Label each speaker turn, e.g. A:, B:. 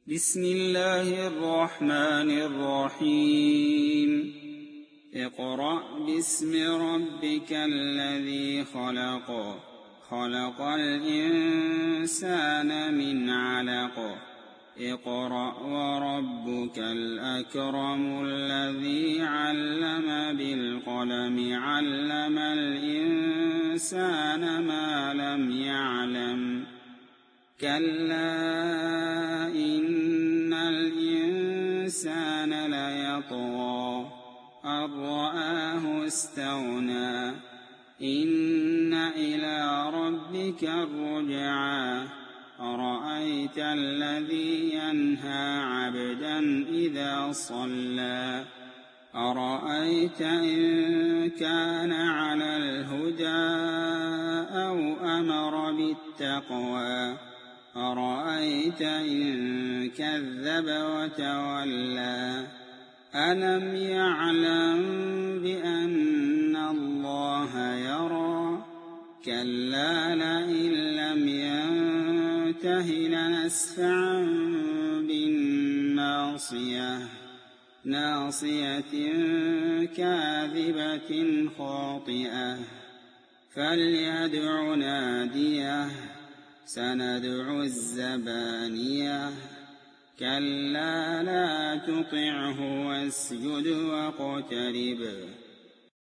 A: بسم الله الرحمن الرحيم اقرأ باسم ربك الذي خلق خلق الإنسان من علق اقرأ وربك الأكرم الذي علم بالقلم علم الإنسان ما لم يعلم كلا إن الإنسان ليطغى أن رآه استغنى إن إلى ربك الرجعى أرأيت الذي ينهى عبدا إذا صلى أرأيت إن كان على الهدى أو أمر بالتقوى أرأيت إن كذب وتولى ألم يعلم بأن الله يرى كلا لئن لم ينته لنسفعا بالناصية ناصية كاذبة خاطئة فليدع ناديه سندع الزبانية كلا لا تطعه واسجد واقترب